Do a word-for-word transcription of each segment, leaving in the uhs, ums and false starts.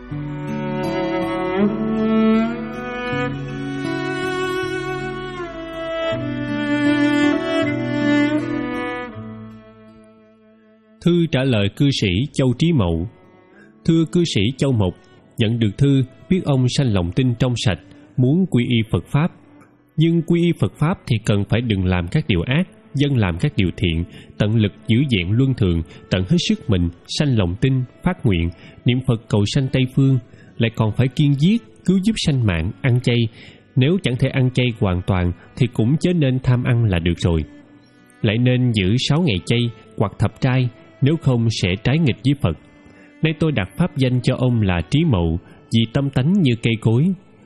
Thư trả lời cư sĩ Châu Trí Mậu. Thưa cư sĩ Châu Mộc, nhận được thư biết ông sanh lòng tin trong sạch, muốn quy y Phật Pháp. Nhưng quy y Phật Pháp thì cần phải đừng làm các điều ác, dân làm các điều thiện, tận lực giữ vẹn luân thường, tận hết sức mình, sanh lòng tin, phát nguyện, niệm Phật cầu sanh Tây Phương, lại còn phải kiên giết, cứu giúp sanh mạng, ăn chay. Nếu chẳng thể ăn chay hoàn toàn thì cũng chớ nên tham ăn là được rồi. Lại nên giữ sáu ngày chay hoặc thập trai, nếu không sẽ trái nghịch với Phật. Nay tôi đặt pháp danh cho ông là Trí Mậu, vì tâm tánh như cây cối.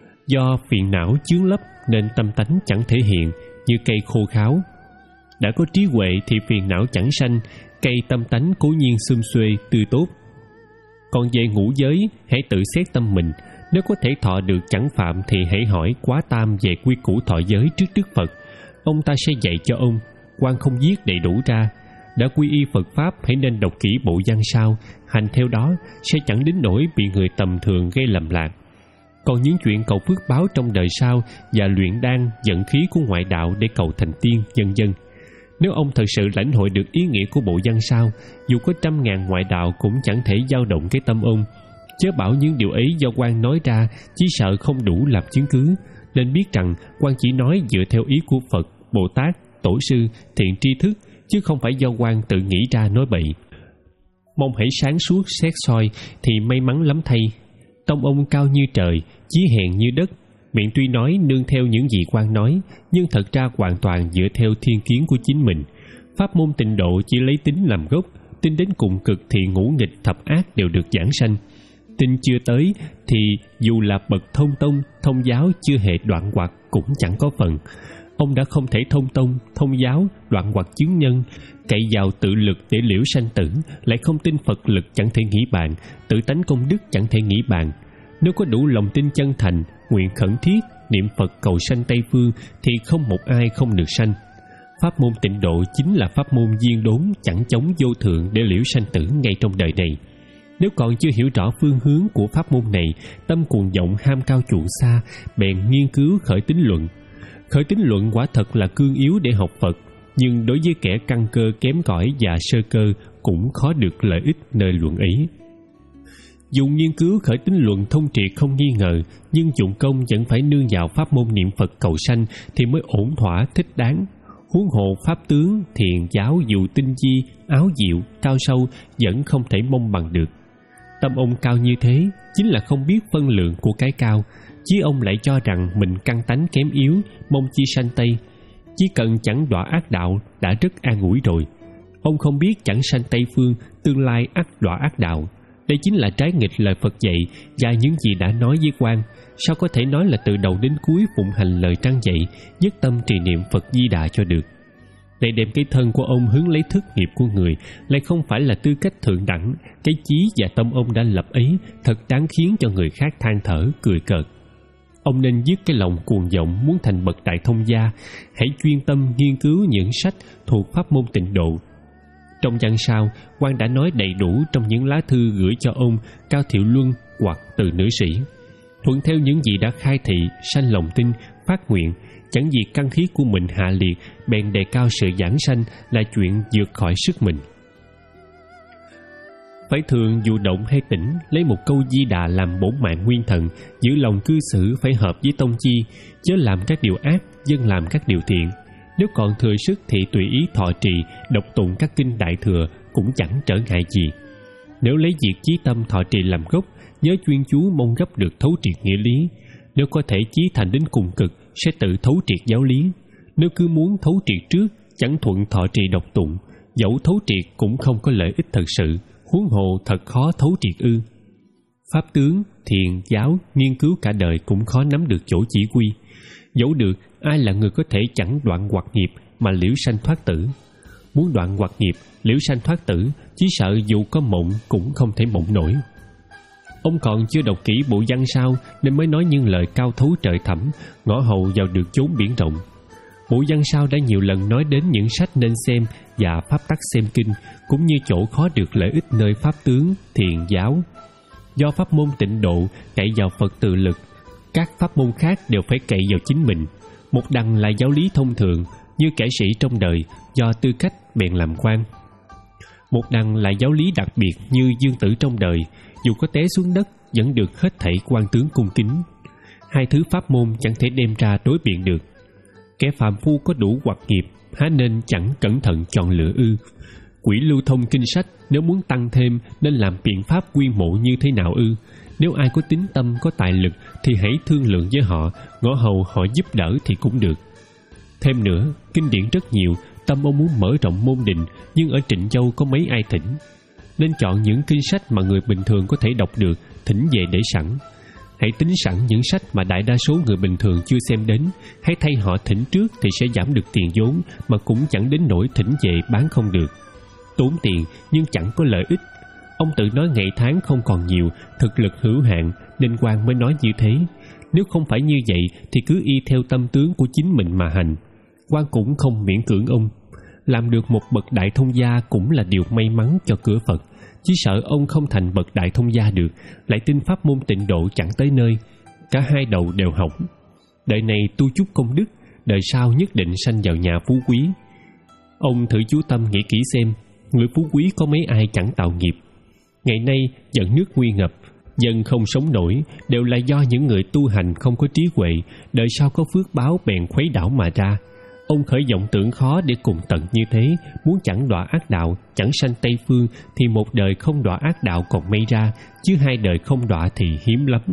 Do phiền não chướng lấp nên tâm tánh chẳng thể hiện, như cây khô kháo. Đã có trí huệ thì phiền não chẳng sanh, cây tâm tánh cố nhiên xum xuê, tươi tốt. Còn về ngũ giới, hãy tự xét tâm mình. Nếu có thể thọ được chẳng phạm thì hãy hỏi Quá Tam về quy củ thọ giới trước Đức Phật. Ông ta sẽ dạy cho ông, quan không giết đầy đủ ra. Đã quy y Phật Pháp hãy nên đọc kỹ bộ văn sao, hành theo đó sẽ chẳng đến nỗi bị người tầm thường gây lầm lạc. Còn những chuyện cầu phước báo trong đời sau và luyện đan, vận khí của ngoại đạo để cầu thành tiên, vân vân. Nếu ông thật sự lãnh hội được ý nghĩa của bộ văn sao, dù có trăm ngàn ngoại đạo cũng chẳng thể dao động cái tâm ông. Chớ bảo những điều ấy do quan nói ra, chỉ sợ không đủ làm chứng cứ. Nên biết rằng quan chỉ nói dựa theo ý của Phật, Bồ Tát, Tổ sư, thiện tri thức, chứ không phải do quan tự nghĩ ra nói bậy. Mong hãy sáng suốt xét soi thì may mắn lắm thay. Tông ông cao như trời, chí hèn như đất. Miệng tuy nói nương theo những gì quan nói, nhưng thật ra hoàn toàn dựa theo thiên kiến của chính mình. Pháp môn tịnh độ chỉ lấy tính làm gốc, tin đến cùng cực thì ngũ nghịch thập ác đều được giảng sanh. Tin chưa tới thì dù là bậc thông tông, thông giáo chưa hề đoạn hoặc cũng chẳng có phần. Ông đã không thể thông tông, thông giáo, đoạn hoặc chứng nhân, cậy vào tự lực để liễu sanh tử, lại không tin Phật lực chẳng thể nghĩ bàn, tự tánh công đức chẳng thể nghĩ bàn. Nếu có đủ lòng tin chân thành, nguyện khẩn thiết, niệm Phật cầu sanh Tây Phương thì không một ai không được sanh. Pháp môn tịnh độ chính là pháp môn viên đốn chẳng chống vô thượng để liễu sanh tử ngay trong đời này. Nếu còn chưa hiểu rõ phương hướng của pháp môn này, tâm cuồng vọng ham cao chuộng xa, bèn nghiên cứu khởi tín luận. Khởi tín luận quả thật là cương yếu để học Phật, nhưng đối với kẻ căn cơ kém cỏi và sơ cơ cũng khó được lợi ích nơi luận ý. Dù nghiên cứu khởi tín luận thông triệt không nghi ngờ, nhưng dụng công vẫn phải nương vào pháp môn niệm Phật cầu sanh thì mới ổn thỏa thích đáng. Huống hồ pháp tướng, thiền giáo dù tinh di, áo diệu, cao sâu vẫn không thể mong bằng được. Tâm ông cao như thế chính là không biết phân lượng của cái cao, chứ ông lại cho rằng mình căn tánh kém yếu, mong chi sanh Tây. Chỉ cần chẳng đọa ác đạo đã rất an ủi rồi. Ông không biết chẳng sanh Tây Phương, tương lai ắt đọa ác đạo. Đây chính là trái nghịch lời Phật dạy và những gì đã nói với quan. Sao có thể nói là từ đầu đến cuối phụng hành lời trăng dạy, nhất tâm trì niệm Phật Di Đà cho được? Để đem cái thân của ông hướng lấy thức nghiệp của người lại không phải là tư cách thượng đẳng. Cái chí và tâm ông đã lập ấy thật đáng khiến cho người khác than thở, cười cợt. Ông nên dứt cái lòng cuồng vọng muốn thành bậc đại thông gia, hãy chuyên tâm nghiên cứu những sách thuộc pháp môn tịnh độ. Trong văn sau, quan đã nói đầy đủ trong những lá thư gửi cho ông Cao Thiệu Luân hoặc từ nữ sĩ. Thuận theo những gì đã khai thị, sanh lòng tin, phát nguyện, chẳng vì căn khí của mình hạ liệt, bèn đề cao sự giảng sanh là chuyện vượt khỏi sức mình. Phải thường dù động hay tỉnh, lấy một câu Di Đà làm bổn mạng nguyên thần, giữ lòng cư xử phải hợp với tông chi, chớ làm các điều ác, dân làm các điều thiện. Nếu còn thừa sức thì tùy ý thọ trì, đọc tụng các kinh đại thừa cũng chẳng trở ngại gì. Nếu lấy việc chí tâm thọ trì làm gốc, nhớ chuyên chú mong gấp được thấu triệt nghĩa lý. Nếu có thể chí thành đến cùng cực, sẽ tự thấu triệt giáo lý. Nếu cứ muốn thấu triệt trước, chẳng thuận thọ trì đọc tụng, dẫu thấu triệt cũng không có lợi ích thật sự, huống hồ thật khó thấu triệt ư. Pháp tướng, thiền, giáo, nghiên cứu cả đời cũng khó nắm được chỗ chỉ quy. Dẫu được, ai là người có thể chẳng đoạn hoặc nghiệp mà liễu sanh thoát tử? Muốn đoạn hoặc nghiệp, liễu sanh thoát tử, chỉ sợ dù có mộng cũng không thể mộng nổi. Ông còn chưa đọc kỹ bộ văn sao nên mới nói những lời cao thấu trời thẳm, ngõ hầu vào được chốn biển rộng. Bộ văn sao đã nhiều lần nói đến những sách nên xem và pháp tắc xem kinh, cũng như chỗ khó được lợi ích nơi pháp tướng, thiền, giáo. Do pháp môn Tịnh Độ cậy vào Phật tự lực, các pháp môn khác đều phải cậy vào chính mình. Một đằng là giáo lý thông thường như kẻ sĩ trong đời, do tư cách bèn làm quan. Một đằng là giáo lý đặc biệt như dương tử trong đời, dù có té xuống đất vẫn được hết thảy quan tướng cung kính. Hai thứ pháp môn chẳng thể đem ra đối biện được. Kẻ phàm phu có đủ hoặc nghiệp, há nên chẳng cẩn thận chọn lựa ư? Quỹ lưu thông kinh sách nếu muốn tăng thêm nên làm biện pháp quy mộ như thế nào ư? Nếu ai có tín tâm, có tài lực thì hãy thương lượng với họ, ngõ hầu họ giúp đỡ thì cũng được. Thêm nữa, kinh điển rất nhiều, tâm ông muốn mở rộng môn đình, nhưng ở Trịnh Châu có mấy ai thỉnh. Nên chọn những kinh sách mà người bình thường có thể đọc được, thỉnh về để sẵn. Hãy tính sẵn những sách mà đại đa số người bình thường chưa xem đến, hãy thay họ thỉnh trước thì sẽ giảm được tiền vốn, mà cũng chẳng đến nỗi thỉnh về bán không được. Tốn tiền nhưng chẳng có lợi ích. Ông tự nói ngày tháng không còn nhiều, thực lực hữu hạn, nên quan mới nói như thế. Nếu không phải như vậy thì cứ y theo tâm tướng của chính mình mà hành. Quan cũng không miễn cưỡng ông. Làm được một bậc đại thông gia cũng là điều may mắn cho cửa Phật. Chỉ sợ ông không thành bậc đại thông gia được, lại tin pháp môn Tịnh Độ chẳng tới nơi. Cả hai đầu đều hỏng. Đời này tu chút công đức, đời sau nhất định sanh vào nhà phú quý. Ông thử chú tâm nghĩ kỹ xem, người phú quý có mấy ai chẳng tạo nghiệp. Ngày nay dẫn nước nguy ngập, dân không sống nổi, đều là do những người tu hành không có trí huệ, đời sau có phước báo bèn khuấy đảo mà ra. Ông khởi vọng tưởng khó để cùng tận như thế, muốn chẳng đọa ác đạo, chẳng sanh Tây Phương, thì một đời không đọa ác đạo còn may ra, chứ hai đời không đọa thì hiếm lắm.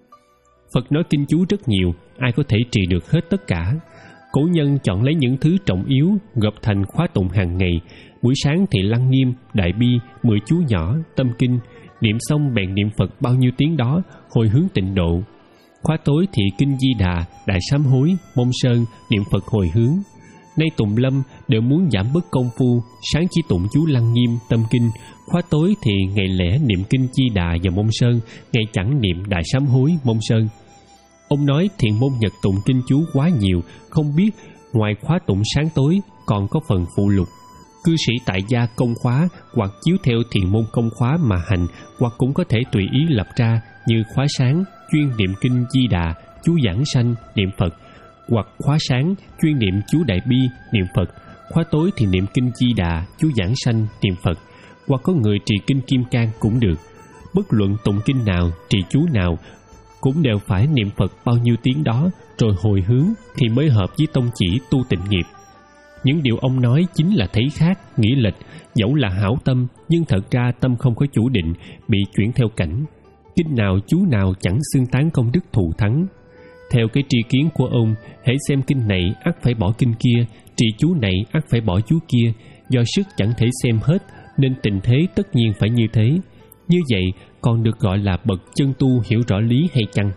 Phật nói kinh chú rất nhiều, ai có thể trì được hết tất cả. Cổ nhân chọn lấy những thứ trọng yếu, gộp thành khóa tụng hàng ngày. Buổi sáng thì Lăng Nghiêm, Đại Bi, mười chú nhỏ, Tâm Kinh. Niệm xong bèn niệm Phật bao nhiêu tiếng đó, hồi hướng Tịnh Độ. Khóa tối thì Kinh Di Đà, Đại Sám Hối, Mông Sơn, niệm Phật hồi hướng. Nay tụng lâm đều muốn giảm bớt công phu, sáng chỉ tụng chú Lăng Nghiêm, Tâm Kinh. Khóa tối thì ngày lẻ niệm Kinh Di Đà và Mông Sơn, ngày chẳng niệm Đại Sám Hối, Mông Sơn. Ông nói thiện môn nhật tụng kinh chú quá nhiều, không biết ngoài khóa tụng sáng tối còn có phần phụ lục. Cư sĩ tại gia công khóa hoặc chiếu theo thiện môn công khóa mà hành, hoặc cũng có thể tùy ý lập ra như khóa sáng chuyên niệm Kinh Di Đà, chú Giảng Sanh, niệm Phật, hoặc khóa sáng chuyên niệm chú Đại Bi, niệm Phật, khóa tối thì niệm Kinh Di Đà, chú Giảng Sanh, niệm Phật, hoặc có người trì Kinh Kim Cang cũng được. Bất luận tụng kinh nào, trì chú nào cũng đều phải niệm Phật bao nhiêu tiếng đó rồi hồi hướng thì mới hợp với tông chỉ tu tịnh nghiệp. Những điều ông nói chính là thấy khác, nghĩ lệch, dẫu là hảo tâm nhưng thật ra tâm không có chủ định, bị chuyển theo cảnh. Kinh nào chú nào chẳng xưng tán công đức thù thắng. Theo cái tri kiến của ông, hãy xem kinh này ắt phải bỏ kinh kia, trì chú này ắt phải bỏ chú kia. Do sức chẳng thể xem hết nên tình thế tất nhiên phải như thế. Như vậy còn được gọi là bậc chân tu hiểu rõ lý hay chăng?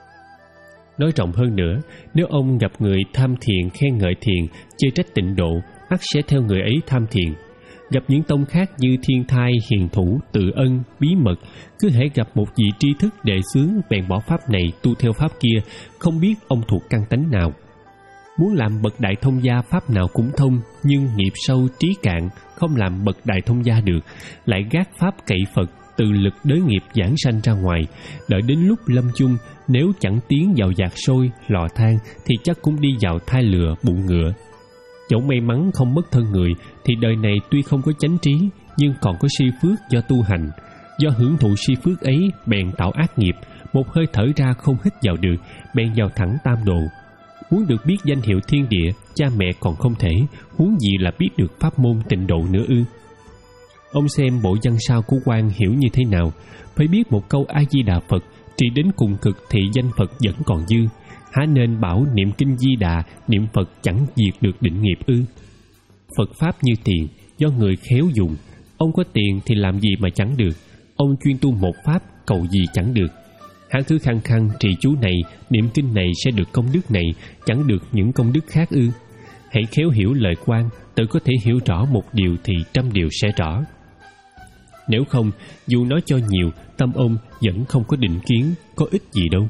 Nói rộng hơn nữa, nếu ông gặp người tham thiền khen ngợi thiền, chê trách Tịnh Độ, ắt sẽ theo người ấy tham thiền. Gặp những tông khác như Thiên Thai, Hiền Thủ, Tự Ân, Bí Mật, cứ hễ gặp một vị tri thức đệ xướng bèn bỏ pháp này tu theo pháp kia, không biết ông thuộc căn tánh nào. Muốn làm bậc đại thông gia pháp nào cũng thông, nhưng nghiệp sâu trí cạn, không làm bậc đại thông gia được, lại gác pháp cậy Phật, tự lực đới nghiệp giảng sanh ra ngoài. Đợi đến lúc lâm chung, nếu chẳng tiến vào giạc sôi, lò than thì chắc cũng đi vào thai lừa, bụng ngựa. Dẫu may mắn không mất thân người thì đời này tuy không có chánh trí, nhưng còn có si phước do tu hành. Do hưởng thụ si phước ấy bèn tạo ác nghiệp, một hơi thở ra không hít vào được, bèn vào thẳng tam độ. Muốn được biết danh hiệu thiên địa, cha mẹ còn không thể, huống gì là biết được pháp môn Tịnh Độ nữa ư? Ông xem bộ văn sao của quan hiểu như thế nào. Phải biết một câu A Di Đà Phật trì đến cùng cực thì danh Phật vẫn còn dư. Há nên bảo niệm Kinh Di Đà, niệm Phật chẳng diệt được định nghiệp ư? Phật pháp như tiền, do người khéo dùng. Ông có tiền thì làm gì mà chẳng được. Ông chuyên tu một pháp, cầu gì chẳng được. Hãng thứ khăng khăng trì chú này, niệm kinh này sẽ được công đức này, chẳng được những công đức khác ư? Hãy khéo hiểu lời quan, tự có thể hiểu rõ một điều thì trăm điều sẽ rõ. Nếu không, dù nói cho nhiều, tâm ông vẫn không có định kiến, có ích gì đâu.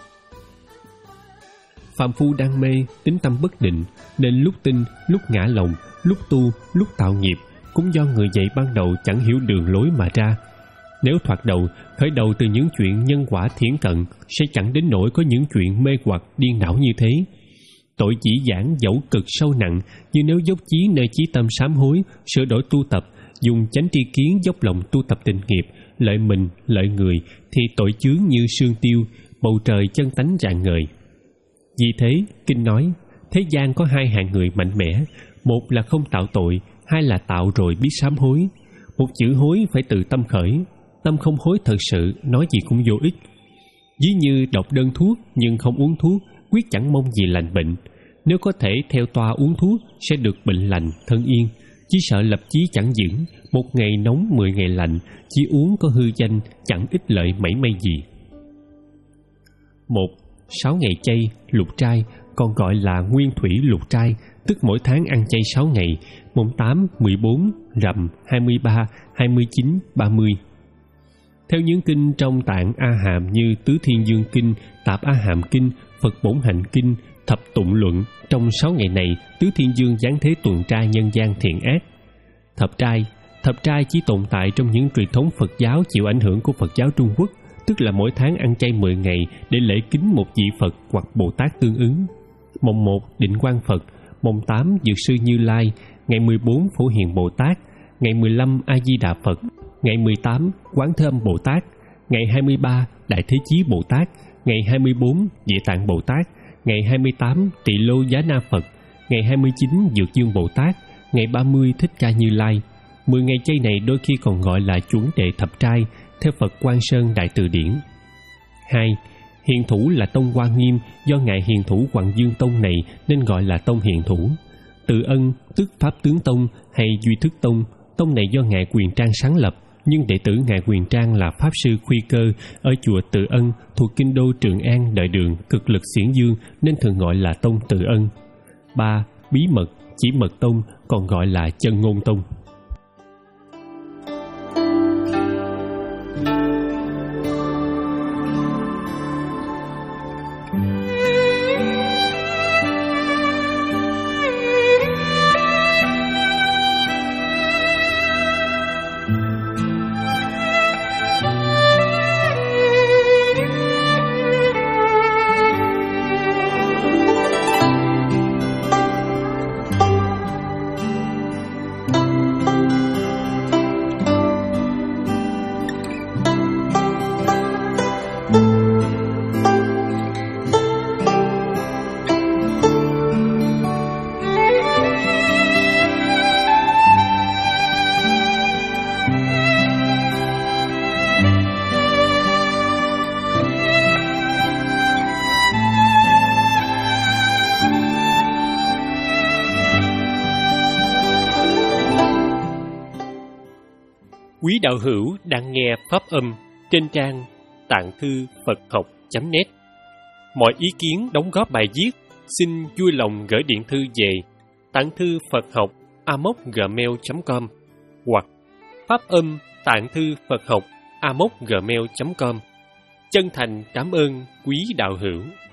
Phàm phu đang mê, tính tâm bất định, nên lúc tin, lúc ngã lòng, lúc tu, lúc tạo nghiệp, cũng do người dạy ban đầu chẳng hiểu đường lối mà ra. Nếu thoạt đầu khởi đầu từ những chuyện nhân quả thiển cận, sẽ chẳng đến nỗi có những chuyện mê hoặc điên đảo như thế. Tội chỉ giảng dẫu cực sâu nặng, nhưng nếu dốc chí nơi chí tâm sám hối, sửa đổi tu tập, dùng chánh tri kiến dốc lòng tu tập tịnh nghiệp, lợi mình, lợi người, thì tội chướng như sương tiêu, bầu trời chân tánh rạng ngời. Vì thế, Kinh nói, thế gian có hai hạng người mạnh mẽ, một là không tạo tội, hai là tạo rồi biết sám hối. Một chữ hối phải từ tâm khởi, tâm không hối thật sự, nói gì cũng vô ích. Ví như đọc đơn thuốc nhưng không uống thuốc, quyết chẳng mong gì lành bệnh. Nếu có thể theo toa uống thuốc, sẽ được bệnh lành, thân yên. Chỉ sợ lập chí chẳng vững, một ngày nóng mười ngày lạnh, chỉ uống có hư danh, chẳng ích lợi mảy may gì. Một, sáu ngày chay, lục trai, còn gọi là nguyên thủy lục trai, tức mỗi tháng ăn chay sáu ngày, mùng tám, mười bốn, rằm, hai mươi ba, hai mươi chín, ba mươi. Theo những kinh trong tạng A Hàm như Tứ Thiên Dương Kinh, Tạp A Hàm Kinh, Phật Bổn Hành Kinh, Thập Tụng Luận, trong sáu ngày này, Tứ Thiên Dương giáng thế tuần tra nhân gian thiện ác. Thập trai, thập trai chỉ tồn tại trong những truyền thống Phật giáo chịu ảnh hưởng của Phật giáo Trung Quốc, tức là mỗi tháng ăn chay mười ngày để lễ kính một vị Phật hoặc Bồ Tát tương ứng. Mồng một Định Quang Phật, mồng tám Dược Sư Như Lai, ngày mười bốn Phổ Hiền Bồ Tát, ngày mười lăm A Di Đà Phật, ngày mười tám Quán Thế Âm Bồ Tát, ngày hai mươi ba Đại Thế Chí Bồ Tát, ngày hai mươi bốn Địa Tạng Bồ Tát, ngày hai mươi tám Tỳ Lô Giá Na Phật, ngày hai mươi chín Dược Dương Bồ Tát, ngày ba mươi Thích Ca Như Lai. Mười ngày chay này đôi khi còn gọi là chuẩn đề thập trai, theo Phật Quan Sơn Đại Từ Điển. Hai, Hiền Thủ là tông Hoa Nghiêm, do ngài Hiền Thủ Hoàng Dương Tông này nên gọi là tông Hiền Thủ. Từ Ân tức Pháp Tướng Tông hay Duy Thức Tông, tông này do ngài Quyền Trang sáng lập, nhưng đệ tử ngài Quyền Trang là Pháp Sư Khuy Cơ ở chùa Từ Ân thuộc kinh đô Trường An Đại Đường cực lực xiển dương nên thường gọi là tông Từ Ân. Ba, Bí Mật chỉ Mật Tông, còn gọi là Chân Ngôn Tông. Quý đạo hữu đang nghe pháp âm trên trang tạng thư Phật học chấm net. Mọi ý kiến đóng góp bài viết xin vui lòng gửi điện thư về tạng thư Phật học a m o c gmail chấm com hoặc pháp âm tạng thư Phật học a m o c gmail chấm com. Chân thành cảm ơn quý đạo hữu.